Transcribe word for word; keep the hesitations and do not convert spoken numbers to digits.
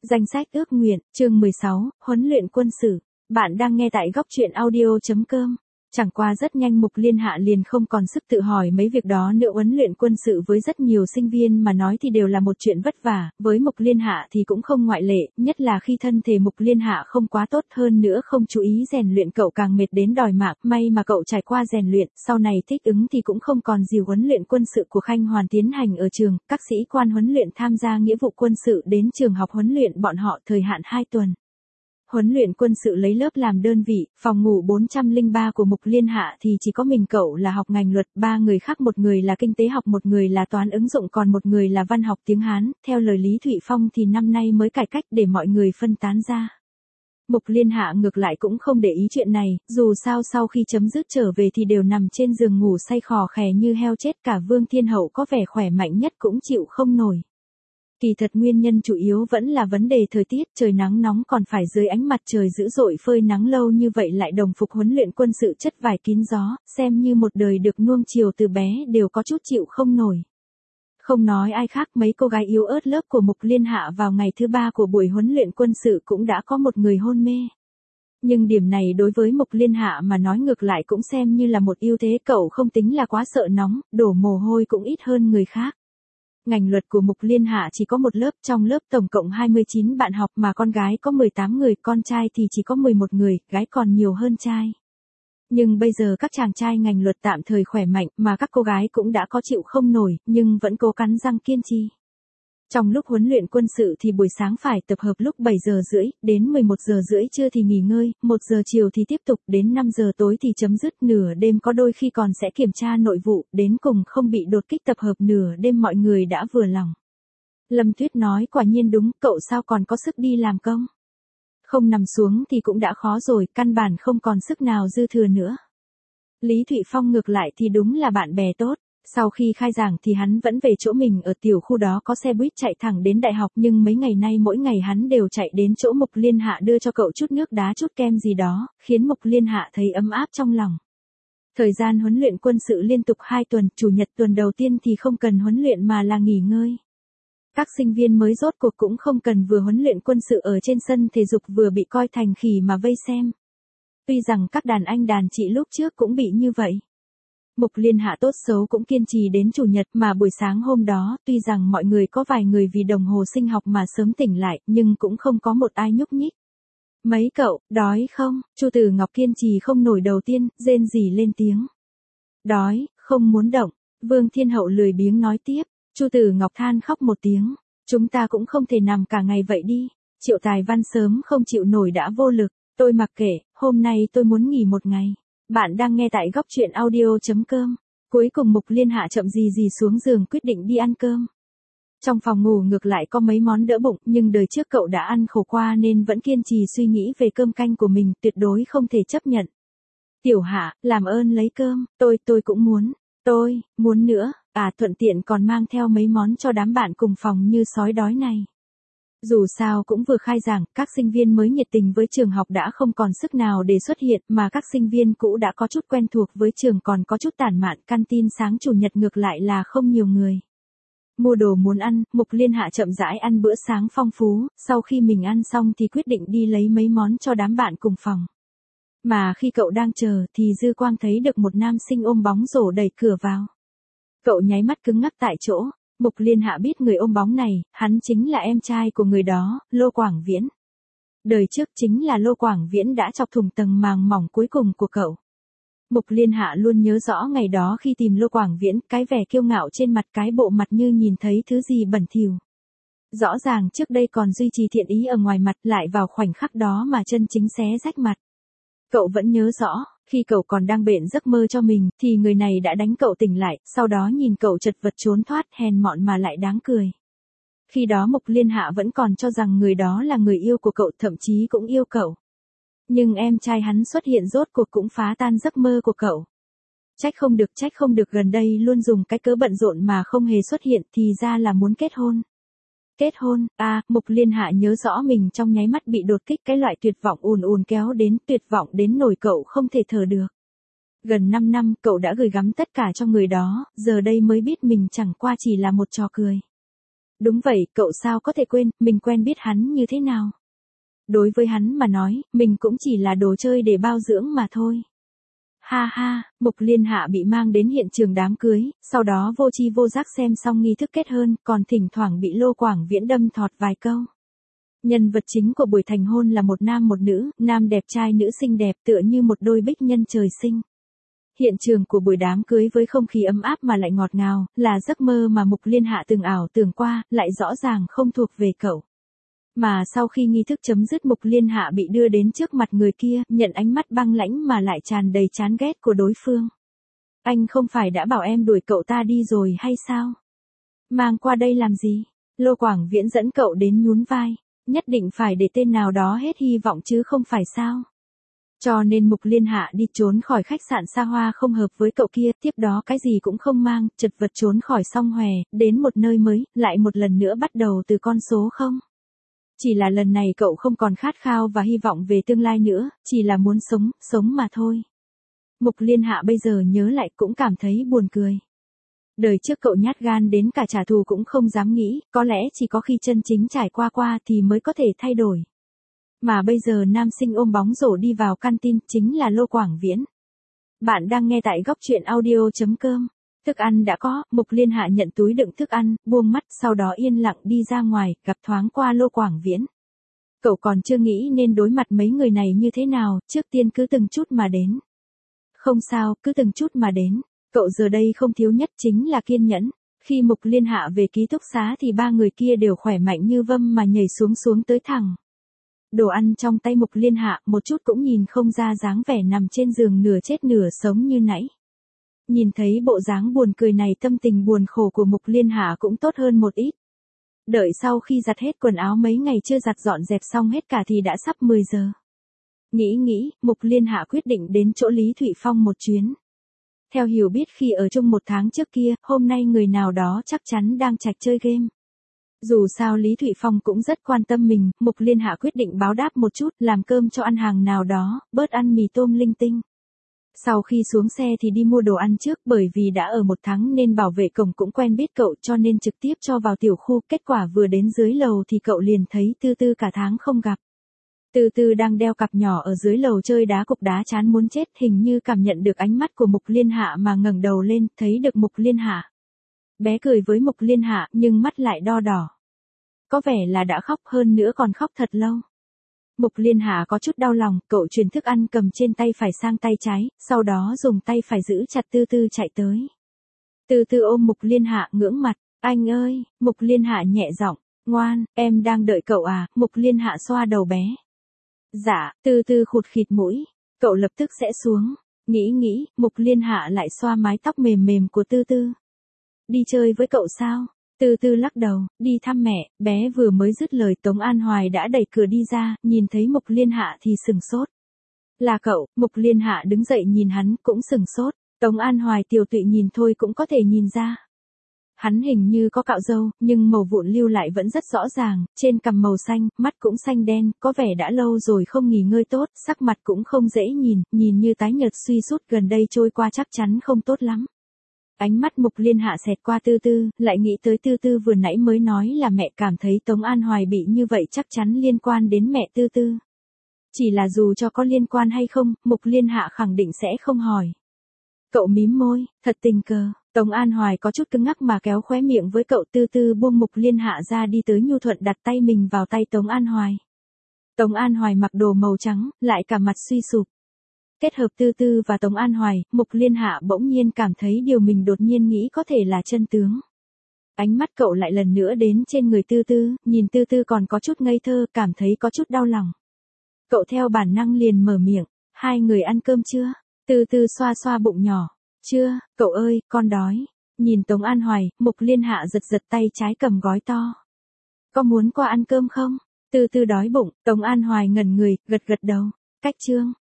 Danh sách ước nguyện, chương mười sáu, huấn luyện quân sự. Bạn đang nghe tại góc truyện audio chấm com. Chẳng qua rất nhanh Mục Liên Hạ liền không còn sức tự hỏi mấy việc đó nữa. Huấn luyện quân sự với rất nhiều sinh viên mà nói thì đều là một chuyện vất vả, với Mục Liên Hạ thì cũng không ngoại lệ, nhất là khi thân thể Mục Liên Hạ không quá tốt, hơn nữa không chú ý rèn luyện cậu càng mệt đến đòi mạng. May mà cậu trải qua rèn luyện, sau này thích ứng thì cũng không còn gì. Huấn luyện quân sự của Khanh Hoàn tiến hành ở trường, các sĩ quan huấn luyện tham gia nghĩa vụ quân sự đến trường học huấn luyện bọn họ thời hạn hai tuần. Huấn luyện quân sự lấy lớp làm đơn vị, phòng ngủ bốn trăm lẻ ba của Mục Liên Hạ thì chỉ có mình cậu là học ngành luật, ba người khác, một người là kinh tế học, một người là toán ứng dụng, còn một người là văn học tiếng Hán. Theo lời Lý Thụy Phong thì năm nay mới cải cách để mọi người phân tán ra. Mục Liên Hạ ngược lại cũng không để ý chuyện này, dù sao sau khi chấm dứt trở về thì đều nằm trên giường ngủ say khò khè như heo chết, cả Vương Thiên Hậu có vẻ khỏe mạnh nhất cũng chịu không nổi. Kỳ thật nguyên nhân chủ yếu vẫn là vấn đề thời tiết, trời nắng nóng còn phải dưới ánh mặt trời dữ dội phơi nắng lâu như vậy lại đồng phục huấn luyện quân sự chất vải kín gió, xem như một đời được nuông chiều từ bé đều có chút chịu không nổi. Không nói ai khác, mấy cô gái yếu ớt lớp của Mục Liên Hạ vào ngày thứ ba của buổi huấn luyện quân sự cũng đã có một người hôn mê. Nhưng điểm này đối với Mục Liên Hạ mà nói ngược lại cũng xem như là một ưu thế, cậu không tính là quá sợ nóng, đổ mồ hôi cũng ít hơn người khác. Ngành luật của Mục Liên Hạ chỉ có một lớp, trong lớp tổng cộng hai mươi chín bạn học mà con gái có mười tám người, con trai thì chỉ có mười một người, gái còn nhiều hơn trai. Nhưng bây giờ các chàng trai ngành luật tạm thời khỏe mạnh mà các cô gái cũng đã có chịu không nổi, nhưng vẫn cố cắn răng kiên trì. Trong lúc huấn luyện quân sự thì buổi sáng phải tập hợp lúc bảy giờ rưỡi, đến mười một giờ rưỡi trưa thì nghỉ ngơi, một giờ chiều thì tiếp tục, đến năm giờ tối thì chấm dứt, nửa đêm có đôi khi còn sẽ kiểm tra nội vụ, đến cùng không bị đột kích. Tập hợp nửa đêm mọi người đã vừa lòng. Lâm Tuyết nói quả nhiên đúng, cậu sao còn có sức đi làm công. Không nằm xuống thì cũng đã khó rồi, căn bản không còn sức nào dư thừa nữa. Lý Thụy Phong ngược lại thì đúng là bạn bè tốt. Sau khi khai giảng thì hắn vẫn về chỗ mình ở tiểu khu đó, có xe buýt chạy thẳng đến đại học, nhưng mấy ngày nay mỗi ngày hắn đều chạy đến chỗ Mục Liên Hạ đưa cho cậu chút nước đá chút kem gì đó, khiến Mục Liên Hạ thấy ấm áp trong lòng. Thời gian huấn luyện quân sự liên tục hai tuần, chủ nhật tuần đầu tiên thì không cần huấn luyện mà là nghỉ ngơi. Các sinh viên mới rốt cuộc cũng không cần vừa huấn luyện quân sự ở trên sân thể dục vừa bị coi thành khỉ mà vây xem. Tuy rằng các đàn anh đàn chị lúc trước cũng bị như vậy. Mục Liên Hạ tốt xấu cũng kiên trì đến chủ nhật, mà buổi sáng hôm đó, tuy rằng mọi người có vài người vì đồng hồ sinh học mà sớm tỉnh lại, nhưng cũng không có một ai nhúc nhích. Mấy cậu, đói không? Chu Tử Ngọc kiên trì không nổi đầu tiên, rên rỉ lên tiếng. Đói, không muốn động. Vương Thiên Hậu lười biếng nói tiếp. Chu Tử Ngọc than khóc một tiếng. Chúng ta cũng không thể nằm cả ngày vậy đi. Triệu Tài Văn sớm không chịu nổi đã vô lực. Tôi mặc kệ, hôm nay tôi muốn nghỉ một ngày. Bạn đang nghe tại góc truyện audio chấm com. Cuối cùng Mục Liên Hạ chậm gì gì xuống giường quyết định đi ăn cơm. Trong phòng ngủ ngược lại có mấy món đỡ bụng, nhưng đời trước cậu đã ăn khổ qua nên vẫn kiên trì suy nghĩ về cơm canh của mình, tuyệt đối không thể chấp nhận. Tiểu Hạ, làm ơn lấy cơm, tôi, tôi cũng muốn, tôi, muốn nữa, à thuận tiện còn mang theo mấy món cho đám bạn cùng phòng như sói đói này. Dù sao cũng vừa khai giảng, các sinh viên mới nhiệt tình với trường học đã không còn sức nào để xuất hiện, mà các sinh viên cũ đã có chút quen thuộc với trường còn có chút tản mạn. Canteen sáng chủ nhật ngược lại là không nhiều người. Mua đồ muốn ăn, Mục Liên Hạ chậm rãi ăn bữa sáng phong phú, sau khi mình ăn xong thì quyết định đi lấy mấy món cho đám bạn cùng phòng. Mà khi cậu đang chờ thì dư quang thấy được một nam sinh ôm bóng rổ đẩy cửa vào. Cậu nháy mắt cứng ngắc tại chỗ. Mục Liên Hạ biết người ôm bóng này, hắn chính là em trai của người đó, Lô Quảng Viễn. Đời trước chính là Lô Quảng Viễn đã chọc thủng tầng màng mỏng cuối cùng của cậu. Mục Liên Hạ luôn nhớ rõ ngày đó khi tìm Lô Quảng Viễn, cái vẻ kiêu ngạo trên mặt, cái bộ mặt như nhìn thấy thứ gì bẩn thỉu. Rõ ràng trước đây còn duy trì thiện ý ở ngoài mặt, lại vào khoảnh khắc đó mà chân chính xé rách mặt. Cậu vẫn nhớ rõ. Khi cậu còn đang bện giấc mơ cho mình, thì người này đã đánh cậu tỉnh lại, sau đó nhìn cậu chật vật trốn thoát, hèn mọn mà lại đáng cười. Khi đó Mục Liên Hạ vẫn còn cho rằng người đó là người yêu của cậu, thậm chí cũng yêu cậu. Nhưng em trai hắn xuất hiện rốt cuộc cũng phá tan giấc mơ của cậu. Trách không được, trách không được, gần đây luôn dùng cái cớ bận rộn mà không hề xuất hiện, thì ra là muốn kết hôn. Kết hôn, à, Mục Liên Hạ nhớ rõ mình trong nháy mắt bị đột kích, cái loại tuyệt vọng ùn ùn kéo đến, tuyệt vọng đến nỗi cậu không thể thở được. Gần năm năm, cậu đã gửi gắm tất cả cho người đó, giờ đây mới biết mình chẳng qua chỉ là một trò cười. Đúng vậy, cậu sao có thể quên, mình quen biết hắn như thế nào. Đối với hắn mà nói, mình cũng chỉ là đồ chơi để bao dưỡng mà thôi. Ha ha, Mục Liên Hạ bị mang đến hiện trường đám cưới, sau đó vô tri vô giác xem xong nghi thức kết hôn, còn thỉnh thoảng bị Lô Quảng Viễn đâm thọt vài câu. Nhân vật chính của buổi thành hôn là một nam một nữ, nam đẹp trai nữ xinh đẹp tựa như một đôi bích nhân trời sinh. Hiện trường của buổi đám cưới với không khí ấm áp mà lại ngọt ngào, là giấc mơ mà Mục Liên Hạ từng ảo tưởng qua, lại rõ ràng không thuộc về cậu. Mà sau khi nghi thức chấm dứt, Mục Liên Hạ bị đưa đến trước mặt người kia, nhận ánh mắt băng lãnh mà lại tràn đầy chán ghét của đối phương. Anh không phải đã bảo em đuổi cậu ta đi rồi hay sao? Mang qua đây làm gì? Lô Quảng Viễn dẫn cậu đến nhún vai. Nhất định phải để tên nào đó hết hy vọng chứ không phải sao? Cho nên Mục Liên Hạ đi trốn khỏi khách sạn xa hoa không hợp với cậu kia, tiếp đó cái gì cũng không mang, chật vật trốn khỏi Song Hòe, đến một nơi mới, lại một lần nữa bắt đầu từ con số không. Chỉ là lần này cậu không còn khát khao và hy vọng về tương lai nữa, chỉ là muốn sống, sống mà thôi. Mục Liên Hạ bây giờ nhớ lại cũng cảm thấy buồn cười. Đời trước cậu nhát gan đến cả trả thù cũng không dám nghĩ, có lẽ chỉ có khi chân chính trải qua qua thì mới có thể thay đổi. Mà bây giờ nam sinh ôm bóng rổ đi vào căn tin chính là Lô Quảng Viễn. Bạn đang nghe tại góc truyện audio.com. Thức ăn đã có, Mục Liên Hạ nhận túi đựng thức ăn, buông mắt, sau đó yên lặng đi ra ngoài, gặp thoáng qua Lô Quảng Viễn. Cậu còn chưa nghĩ nên đối mặt mấy người này như thế nào, trước tiên cứ từng chút mà đến. Không sao, cứ từng chút mà đến. Cậu giờ đây không thiếu nhất chính là kiên nhẫn. Khi Mục Liên Hạ về ký túc xá thì ba người kia đều khỏe mạnh như vâm mà nhảy xuống xuống tới thẳng. Đồ ăn trong tay Mục Liên Hạ một chút cũng nhìn không ra dáng vẻ nằm trên giường nửa chết nửa sống như nãy. Nhìn thấy bộ dáng buồn cười này, tâm tình buồn khổ của Mục Liên Hạ cũng tốt hơn một ít. Đợi sau khi giặt hết quần áo mấy ngày chưa giặt dọn dẹp xong hết cả thì đã sắp mười giờ. Nghĩ nghĩ, Mục Liên Hạ quyết định đến chỗ Lý Thụy Phong một chuyến. Theo hiểu biết khi ở chung một tháng trước kia, hôm nay người nào đó chắc chắn đang chạch chơi game. Dù sao Lý Thụy Phong cũng rất quan tâm mình, Mục Liên Hạ quyết định báo đáp một chút, làm cơm cho ăn hàng nào đó, bớt ăn mì tôm linh tinh. Sau khi xuống xe thì đi mua đồ ăn trước, bởi vì đã ở một tháng nên bảo vệ cổng cũng quen biết cậu cho nên trực tiếp cho vào tiểu khu, kết quả vừa đến dưới lầu thì cậu liền thấy Tư Tư cả tháng không gặp. Tư Tư đang đeo cặp nhỏ ở dưới lầu chơi đá cục đá chán muốn chết, hình như cảm nhận được ánh mắt của Mục Liên Hạ mà ngẩng đầu lên, thấy được Mục Liên Hạ. Bé cười với Mục Liên Hạ nhưng mắt lại đo đỏ. Có vẻ là đã khóc, hơn nữa còn khóc thật lâu. Mục Liên Hạ có chút đau lòng, cậu chuyển thức ăn cầm trên tay phải sang tay trái, sau đó dùng tay phải giữ chặt Tư Tư chạy tới. Tư Tư ôm Mục Liên Hạ ngưỡng mặt, anh ơi, Mục Liên Hạ nhẹ giọng, ngoan, em đang đợi cậu à, Mục Liên Hạ xoa đầu bé. Dạ, Tư Tư khụt khịt mũi, cậu lập tức sẽ xuống, nghĩ nghĩ, Mục Liên Hạ lại xoa mái tóc mềm mềm của Tư Tư. Đi chơi với cậu sao? Tư Tư lắc đầu, đi thăm mẹ, bé vừa mới dứt lời Tống An Hoài đã đẩy cửa đi ra, nhìn thấy Mục Liên Hạ thì sừng sốt. Là cậu, Mục Liên Hạ đứng dậy nhìn hắn cũng sừng sốt, Tống An Hoài tiều tụy nhìn thôi cũng có thể nhìn ra. Hắn hình như có cạo râu, nhưng màu vụn lưu lại vẫn rất rõ ràng, trên cằm màu xanh, mắt cũng xanh đen, có vẻ đã lâu rồi không nghỉ ngơi tốt, sắc mặt cũng không dễ nhìn, nhìn như tái nhợt suy sút, gần đây trôi qua chắc chắn không tốt lắm. Ánh mắt Mục Liên Hạ xẹt qua Tư Tư, lại nghĩ tới Tư Tư vừa nãy mới nói là mẹ, cảm thấy Tống An Hoài bị như vậy chắc chắn liên quan đến mẹ Tư Tư. Chỉ là dù cho có liên quan hay không, Mục Liên Hạ khẳng định sẽ không hỏi. Cậu mím môi, thật tình cờ, Tống An Hoài có chút cứng ngắc mà kéo khóe miệng với cậu. Tư Tư buông Mục Liên Hạ ra đi tới nhu thuận đặt tay mình vào tay Tống An Hoài. Tống An Hoài mặc đồ màu trắng, lại cả mặt suy sụp. Kết hợp Tư Tư và Tống An Hoài, Mục Liên Hạ bỗng nhiên cảm thấy điều mình đột nhiên nghĩ có thể là chân tướng. Ánh mắt cậu lại lần nữa đến trên người Tư Tư, nhìn Tư Tư còn có chút ngây thơ, cảm thấy có chút đau lòng. Cậu theo bản năng liền mở miệng, hai người ăn cơm chưa? Tư Tư xoa xoa bụng nhỏ, chưa, cậu ơi, con đói. Nhìn Tống An Hoài, Mục Liên Hạ giật giật tay trái cầm gói to. Có muốn qua ăn cơm không? Tư Tư đói bụng, Tống An Hoài ngẩn người, gật gật đầu, cách chương.